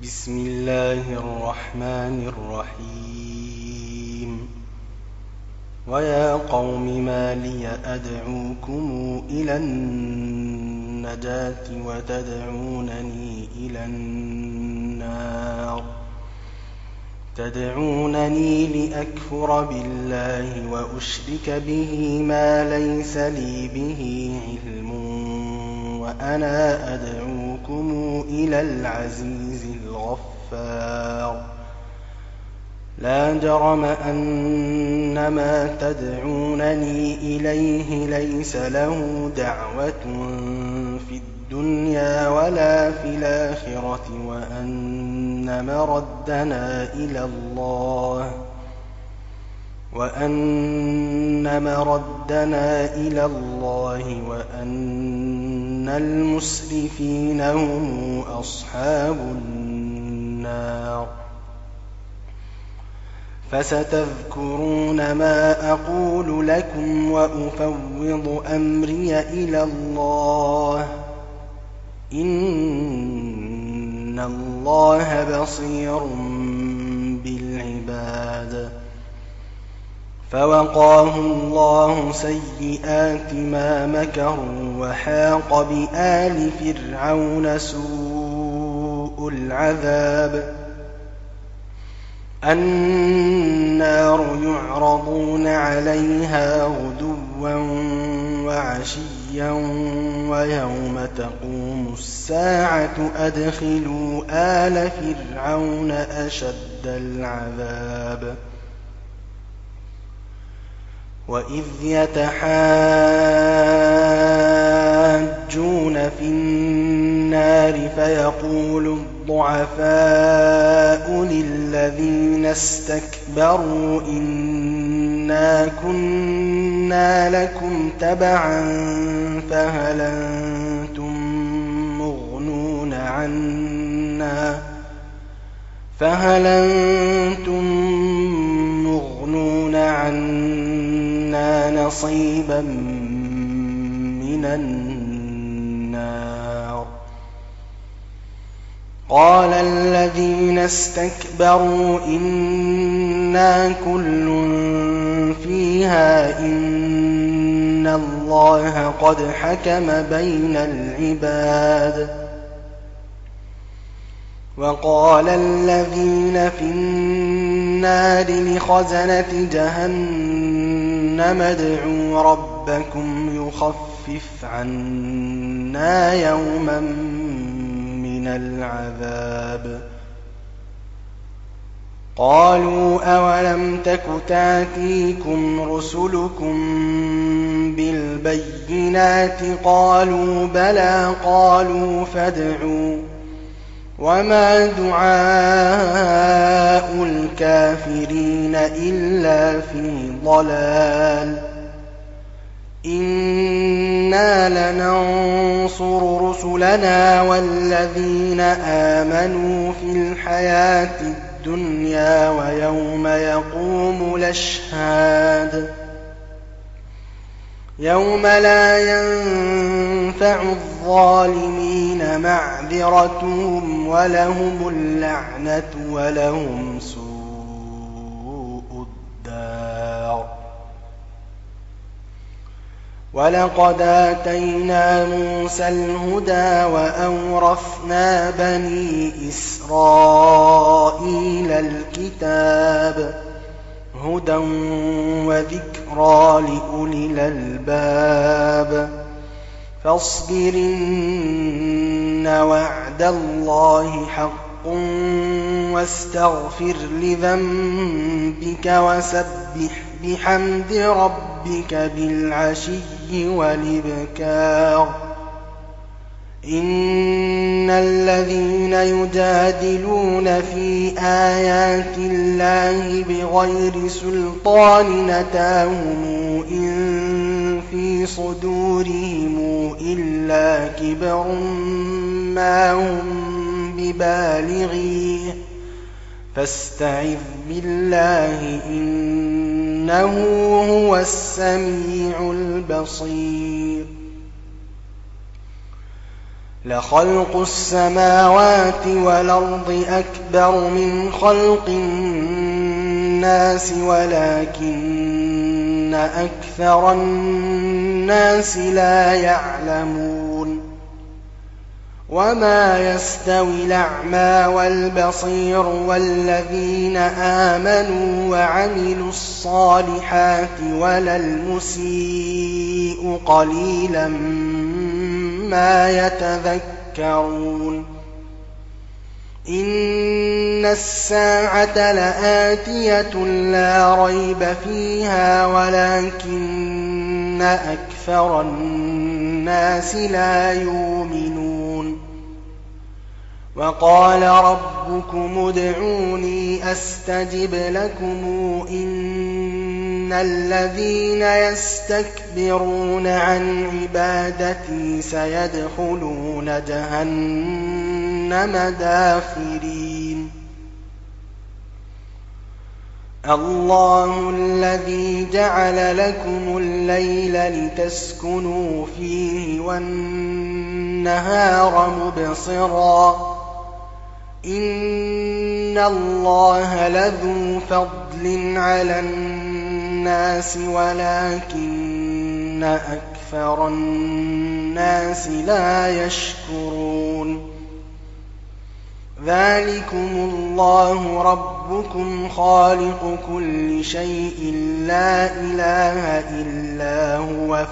بسم الله الرحمن الرحيم ويا قوم ما لي أدعوكم إلى النجاة وتدعونني إلى النار تدعونني لأكفر بالله وأشرك به ما ليس لي به علم وأنا أدعوكم إلى العزيز الغفار لا جرم أن ما تدعونني إليه ليس له دعوة في الدنيا ولا في الآخرة وأن مردنا إلى الله وأن المسرفين هم أصحاب النار فستذكرون ما أقول لكم وأفوض أمري إلى الله إن الله بصير بالعباد فوقاه الله سيئات ما مكروا وحاق بآل فرعون سوء العذاب النار يعرضون عليها غدوا وعشيا ويوم تقوم الساعة أدخلوا آل فرعون أشد العذاب وإذ يتحاجون في النار فيقول الضعفاء للذين استكبروا إنا كنا لكم تبعا فهل أنتم مغنون عنا نصيبا من النار قال الذين استكبروا إنا كل فيها إن الله قد حكم بين العباد وقال الذين في النار لخزنة جهنم ادعوا ربكم يخفف عنا يوما من العذاب قالوا أولم تك تأتيكم رسلكم بالبينات قالوا بلى قالوا فادعوا وما دعاء الكافرين إلا في ضلال إنا لننصر رسلنا والذين آمنوا في الحياة الدنيا ويوم يقوم الأشهاد يوم لا ينفع الظالمين معذرتهم ولهم اللعنة ولهم سوء الدار ولقد آتينا موسى الهدى وأورثنا بني إسرائيل الكتاب هدى وذكرى لأولي الألباب فاصبر إن وعد الله حق واستغفر لذنبك وسبح بحمد ربك بالعشي والإبكار إن الذين يجادلون في آيات الله بغير سلطان أتاهم إن في صدورهم إلا كبر ما هم ببالغيه فاستعذ بالله إنه هو السميع البصير لخلق السماوات والأرض أكبر من خلق الناس ولكن أكثر الناس لا يعلمون وما يستوي الأعمى والبصير والذين آمنوا وعملوا الصالحات ولا المسيء قليلا ما يتذكرون إن الساعة لآتية لا ريب فيها ولكن أكثر الناس لا يؤمنون وقال ربكم ادعوني أستجب لكم إن الذين يستكبرون عن عبادتي سيدخلون جهنم داخرين الله الذي جعل لكم الليل لتسكنوا فيه والنهار مبصرا إن الله لذو فضل على الناس ولكن أكثر الناس لا يشكرون ذلكم الله ربكم خالق كل شيء لا إله إلا هو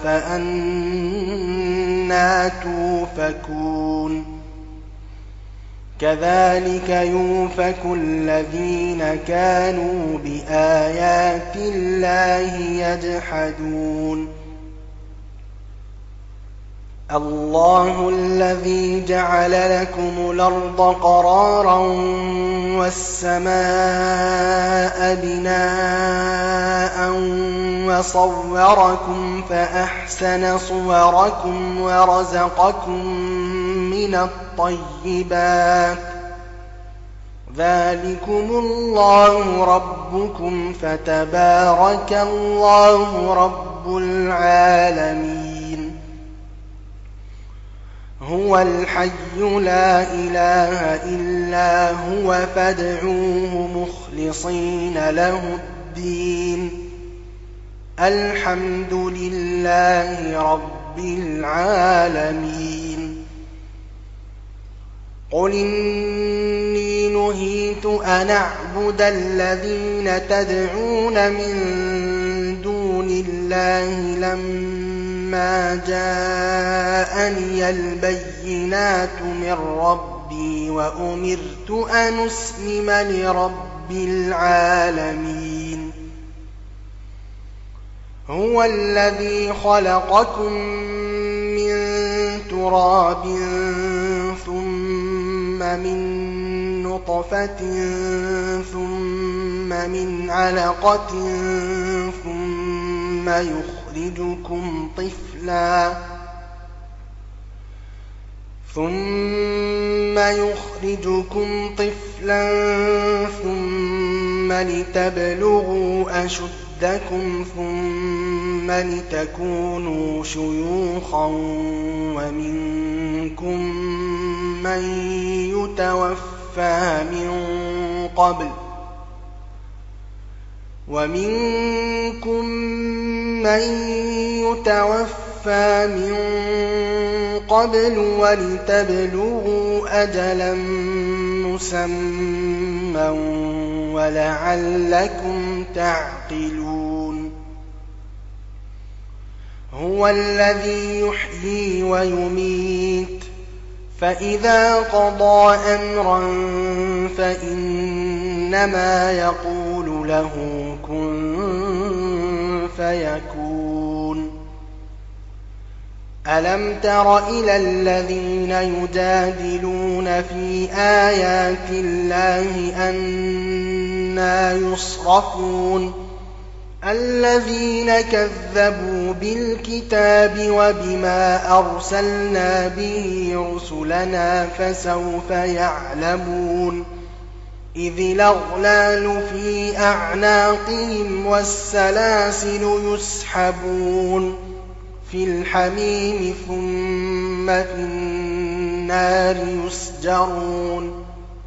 فأنى توفكون كذلك يؤفك الذين كانوا بآيات الله يجحدون الله الذي جعل لكم الأرض قرارا والسماء بناء وصوركم فأحسن صوركم ورزقكم من الطيبات ذلكم الله ربكم فتبارك الله رب العالمين هو الحي لا إله إلا هو فادعوه مخلصين له الدين الحمد لله رب العالمين قل إني نهيت أن أعبد الذين تدعون من دون الله لما جاءني البينات من ربي وأمرت أن أسلم لرب العالمين هو الذي خلقكم من تراب ثم من نطفة ثم من علقة ثم يخرجكم طفلا ثم لتبلغوا أشدكم ثم لتكونوا شيوخا ومنكم من يتوفى من قبل ولتبلغوا أجلا مسمى ولعلكم تعقلون هو الذي يحيي ويميت فإذا قضى أمرا فإنما يقول له كن فيكون ألم تر إلى الذين يجادلون في آيات الله أنى يصرفون الذين كذبوا بالكتاب وبما أرسلنا به رسلنا فسوف يعلمون إذ الأغلال في أعناقهم والسلاسل يسحبون في الحميم ثم في النار يسجرون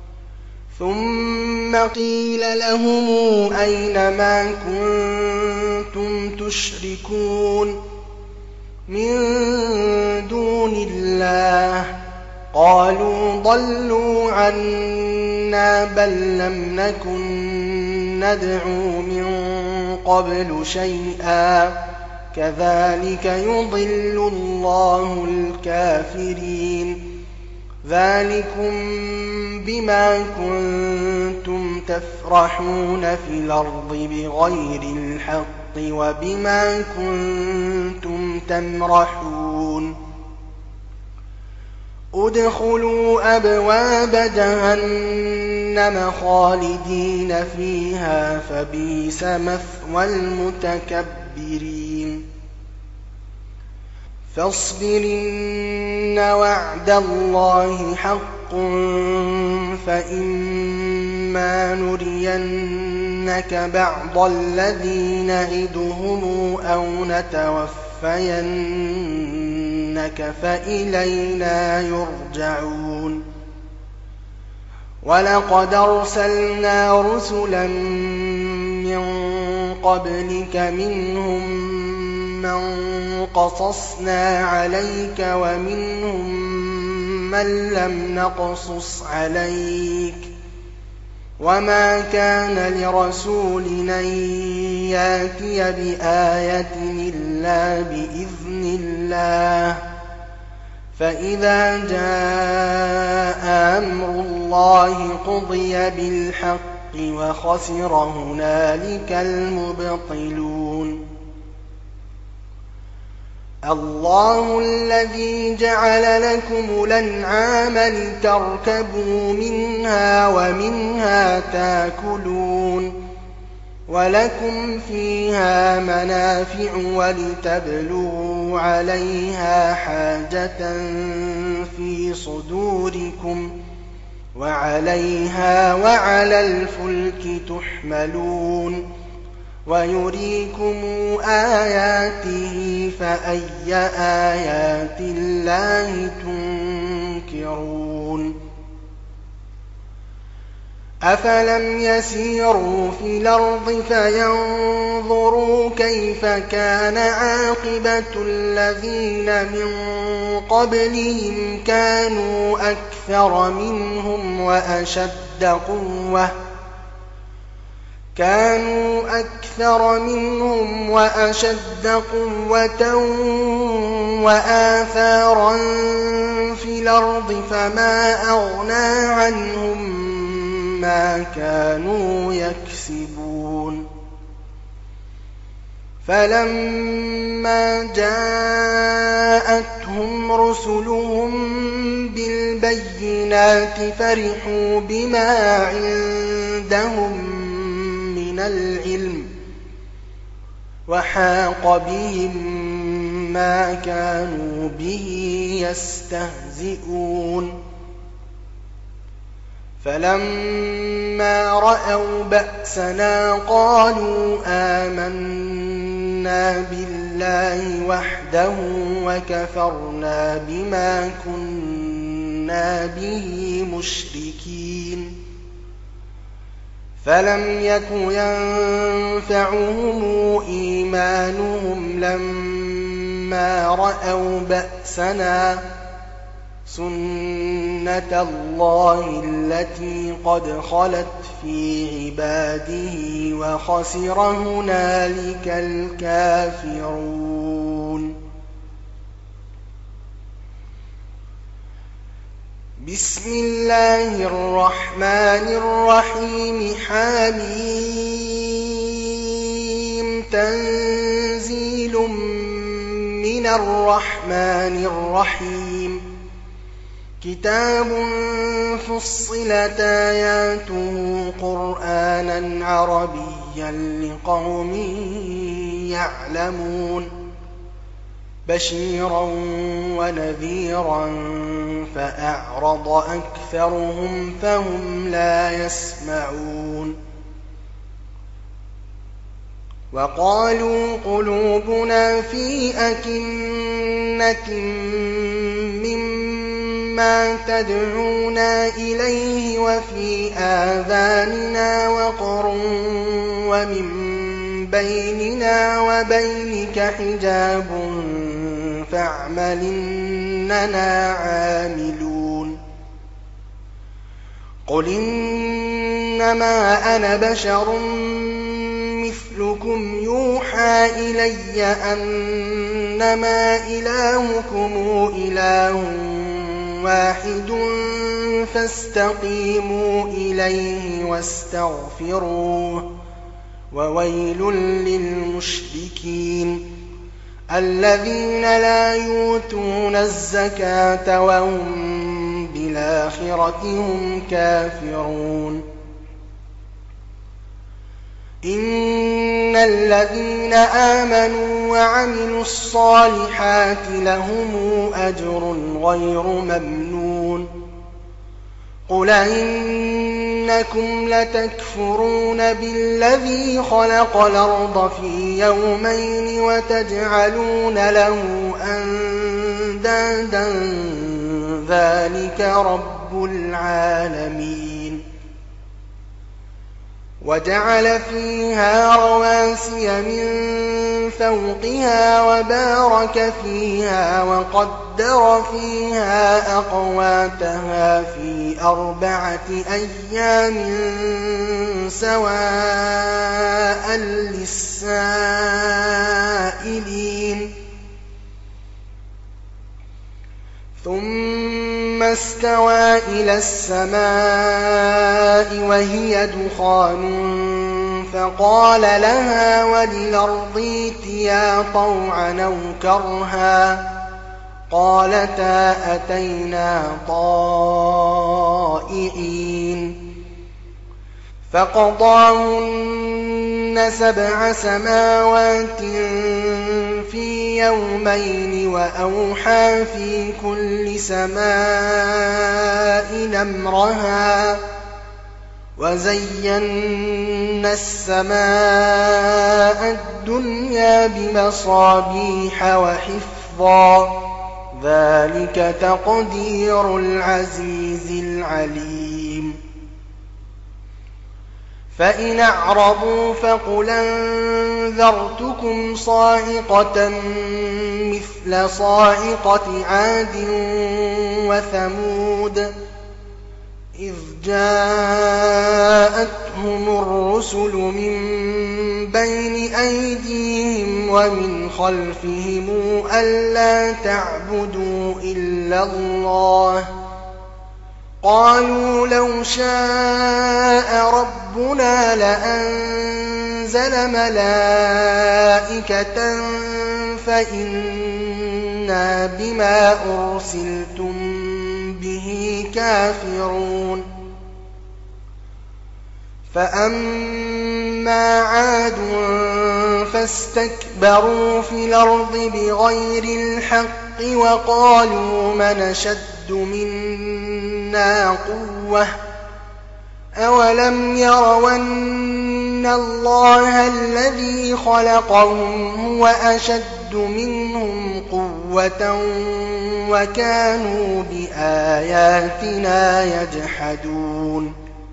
ثم قيل لهم أين ما كنتم تشركون من دون الله قالوا ضلوا عنا بل لم نكن ندعو من قبل شيئا كذلك يضل الله الكافرين ذلكم بما كنتم تفرحون في الأرض بغير الحق وبما كنتم تمرحون ادخلوا أبواب جهنم خالدين فيها فبئس مثوى المتكبرين فاصبر إن وعد الله حق فإما نرينك بعض الذي نعدهم أو نتوفينك فإلينا يرجعون ولقد أرسلنا رسلا من قبلك منهم من قصصنا عليك ومنهم من لم نقصص عليك وما كان لرسول أن يأتي بآية إلا بإذن الله فإذا جاء أمر الله قضي بالحق وخسر هنالك المبطلون الله الذي جعل لكم الأنعام لتركبوا منها ومنها تاكلون ولكم فيها منافع ولتبلغوا عليها حاجة في صدوركم وعليها وعلى الفلك تحملون ويريكم آياته فأي آيات الله تنكرون أفلم يسيروا في الأرض فينظروا كيف كان عاقبة الذين من قبلهم كانوا أكثر منهم وأشد قوة وآثارا في الأرض فما أغنى عنهم ما كانوا يكسبون فلما جاءتهم رسلهم بالبينات فرحوا بما عندهم من العلم وحاق بهم ما كانوا به يستهزئون فلما رأوا بأسنا قالوا آمنا بالله وحده وكفرنا بما كنا به مشركين فلم يك ينفعهم إيمانهم لما رأوا بأسنا سنة الله التي قد خلت في عباده وخسر هنالك الكافرون بسم الله الرحمن الرحيم حميم تنزيل من الرحمن الرحيم كتاب فصلت آياته قرآنا عربيا لقوم يعلمون بشيرا ونذيرا فأعرض أكثرهم فهم لا يسمعون وقالوا قلوبنا في أكنة مما ما تدعونا إليه وفي آذاننا وقر ومن بيننا وبينك حجاب فاعمل إننا عاملون قل إنما أنا بشر مثلكم يوحى إلي أنما إلهكم إله واحد فاستقيموا إليه واستغفروه وويل للمشركين الذين لا يؤتون الزكاة وهم بالآخرة هم كافرون إن الذين آمنوا وعملوا الصالحات لهم أجر غير ممنون قل إنكم لتكفرون بالذي خلق الأرض في يومين وتجعلون له أندادا ذلك رب العالمين وجعل فيها رواسي من فوقها وبارك فيها وقدر فيها أقواتها في 4 أيام سواء للسائلين ثم استوى إلى السماء وهي دخان فقال لها وللأرض ائتيا طوعا أو كرها قالتا أتينا طائعين فقضاهن 7 سماوات في يومين وأوحى في كل سماء أمرها وزينا السماء الدنيا بمصابيح وحفظا ذلك تقدير العزيز العليم فإن أعرضوا فقل أنذرتكم صاعقة مثل صاعقة عاد وثمود إذ جاءتهم الرسل من بين أيديهم ومن خلفهم ألا تعبدوا إلا الله قالوا لو شاء ربنا لأنزل ملائكة فإنا بما أرسلتم به كافرون فأما عاد فاستكبروا في الأرض بغير الحق وقالوا من أشد منا قوة أولم يروا أن الله الذي خلقهم هو أشد منهم قوة وكانوا بآياتنا يجحدون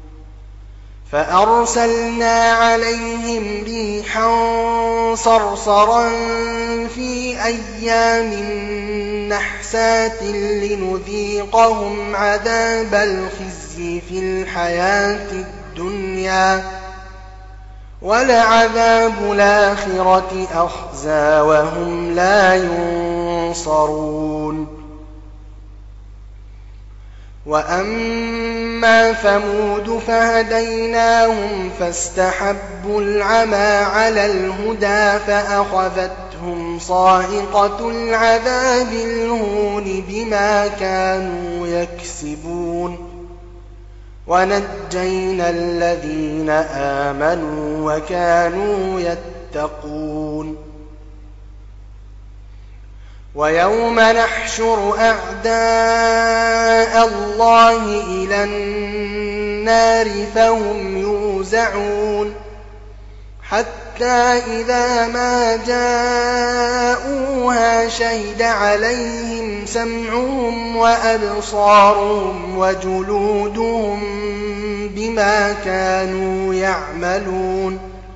فأرسلنا عليهم ريحا صرصرا في أيام نحسات لنذيقهم عذاب الخزي في الحياة الدنيا ولعذاب الآخرة أخزى وهم لا ينصرون وأما ثمود فهديناهم فاستحبوا العمى على الهدى فأخذتهم صاعقة العذاب الهون بما كانوا يكسبون ونجينا الذين آمنوا وكانوا يتقون ويوم نحشر أعداء الله إلى النار فهم يوزعون حتى إذا ما جاءوها شهد عليهم سمعهم وأبصارهم وجلودهم بما كانوا يعملون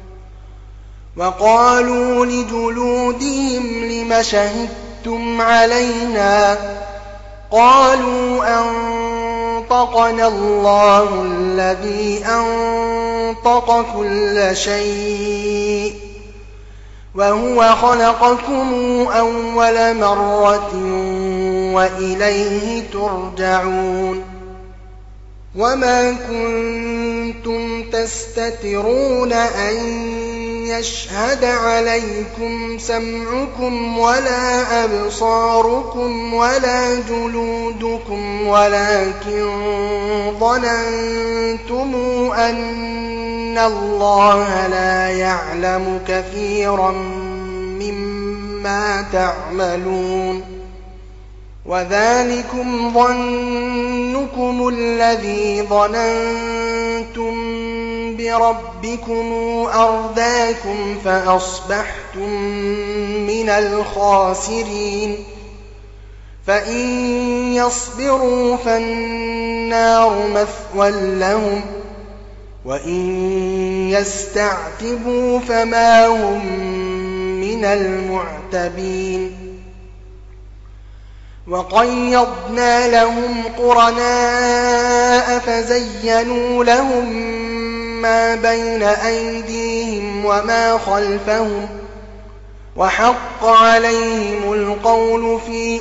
وقالوا لجلودهم لم شهدتم علينا قالوا أنطقنا الله الذي أنطق كل شيء وهو خلقكم أول مرة وإليه ترجعون وما كنتم تستترون أن يشهد عليكم سمعكم ولا أبصاركم ولا جلودكم ولكن ظننتم أن الله لا يعلم كثيرا مما تعملون وذلكم ظنكم الذي ظننتم بربكم أرداكم فأصبحتم من الخاسرين فإن يصبروا فالنار مثوى لهم وإن يستعتبوا فما هم من المعتبين وقيضنا لهم قرناء فزينوا لهم ما بين أيديهم وما خلفهم وحق عليهم القول في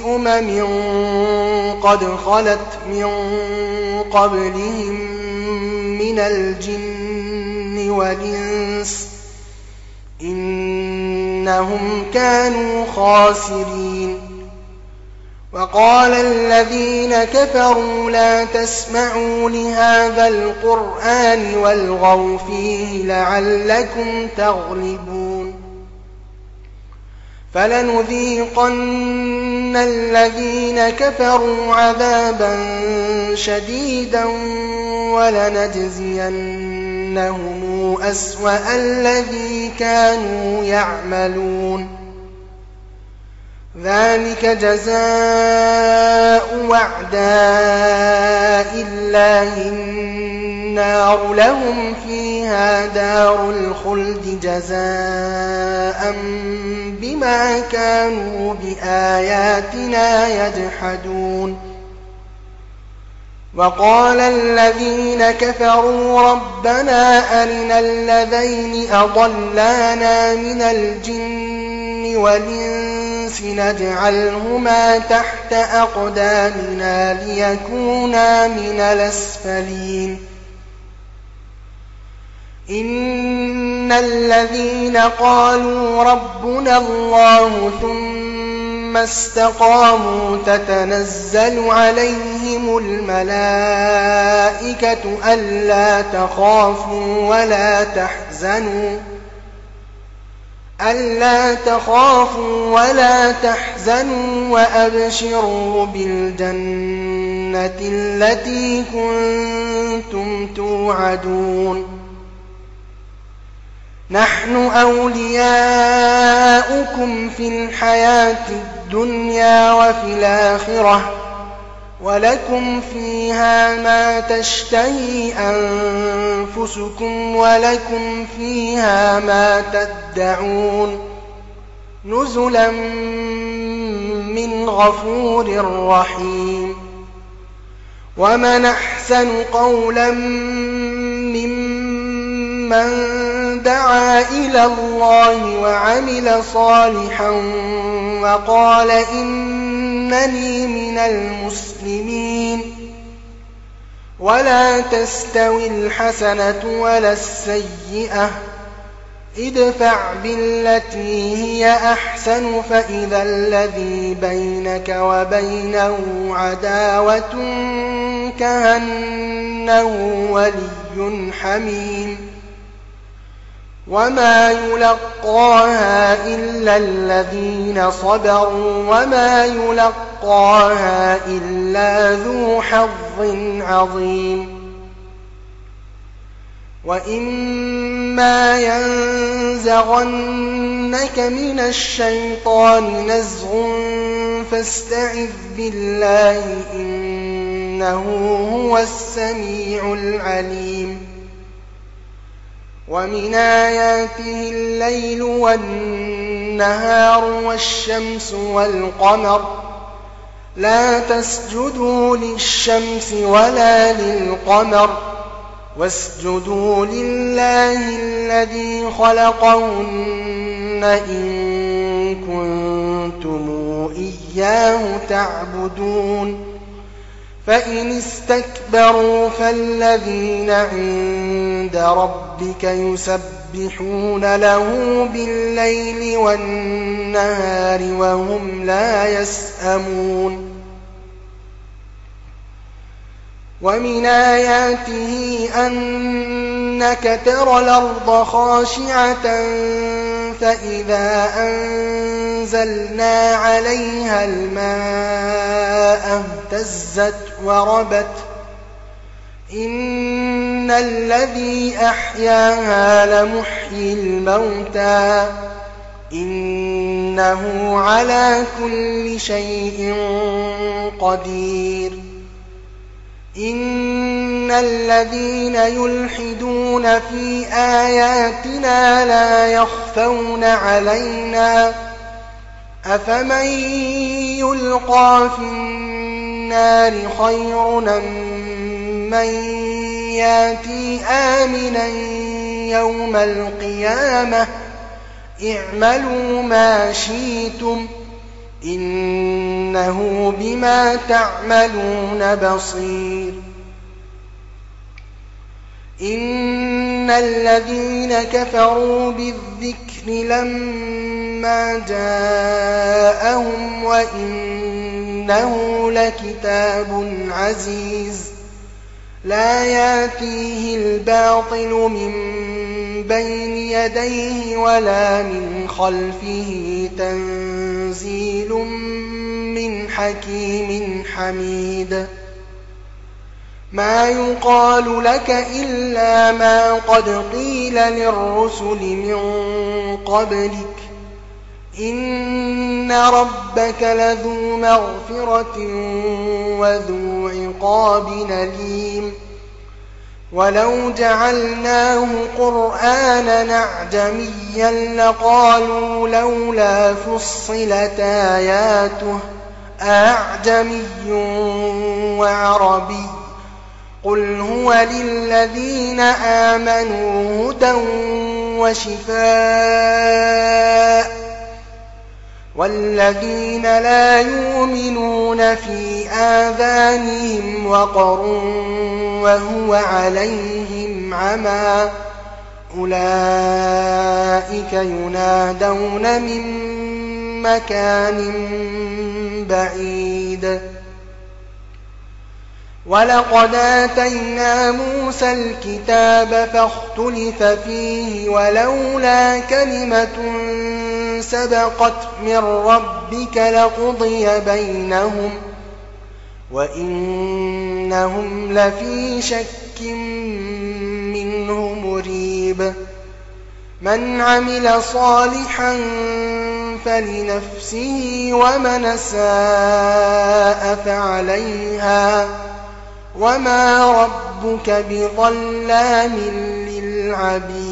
قد خلت من قبلهم من الجن والإنس إنهم كانوا خاسرين وقال الذين كفروا لا تسمعوا لهذا القرآن والغوا فيه لعلكم تغلبون فلنذيقن الذين كفروا عذابا شديدا ولنجزينهم أسوأ الذي كانوا يعملون ذلك جزاء أعداء الله النار لهم فيها دار الخلد جزاء بما كانوا بآياتنا يجحدون وقال الذين كفروا ربنا أرنا الذين أضلانا من الجن والإنس نجعلهما تحت أقدامنا ليكونا من الأسفلين إن الذين قالوا ربنا الله ثم استقاموا تتنزل عليهم الملائكة ألا تخافوا ولا تحزنوا وأبشروا بالجنة التي كنتم توعدون نحن أولياؤكم في الحياة الدنيا وفي الآخرة ولكم فيها ما تشتهي أنفسكم ولكم فيها ما تدعون نزلا من غفور رحيم ومن أحسن قولا ممن دعا إلى الله وعمل صالحا وقال إنني من المسلمين ولا تستوي الحسنة ولا السيئة ادفع بالتي هي أحسن فإذا الذي بينك وبينه عداوة كأنه ولي حميم وما يلقاها إلا الذين صبروا وما يلقاها إلا ذو حظ عظيم وإما ينزغنك من الشيطان نزغ فاستعذ بالله إنه هو السميع العليم ومن آياته الليل والنهار والشمس والقمر لا تسجدوا للشمس ولا للقمر واسجدوا لله الذي خلقهن إن كنتم إياه تعبدون فإن استكبروا فالذين عند ربك يسبحون له بالليل والنهار وهم لا يسأمون ومن آياته أنك ترى الأرض خاشعة فإذا أنزلنا عليها الماء اهتزت وربت إن الذي أحياها لمحيي الموتى إنه على كل شيء قدير إن الذين يلحدون في آياتنا لا يخفون علينا أفمن يلقى في النار خير من ياتي آمنا يوم القيامة اعملوا ما شئتم إنه بما تعملون بصير إن الذين كفروا بالذكر لما جاءهم وإنه لكتاب عزيز لا يأتيه الباطل من بين يديه ولا من خلفه تنزيل من حكيم حميد ما يقال لك إلا ما قد قيل للرسل من قبلك إن ربك لذو مغفرة وذو عقاب أليم ولو جعلناه قرآنا أعجميا لقالوا لولا فصلت آياته أعجمي وعربي قل هو للذين آمنوا هدى وشفاء والذين لا يؤمنون في آذانهم وقر وهو عليهم عمى أولئك ينادون من مكان بعيد ولقد آتينا موسى الكتاب فاختلف فيه ولولا كلمة سبقت من ربك لقضي بينهم وإنهم لفي شك منه مريب من عمل صالحا فلنفسه ومن أساء فعليها وما ربك بظلام للعبيد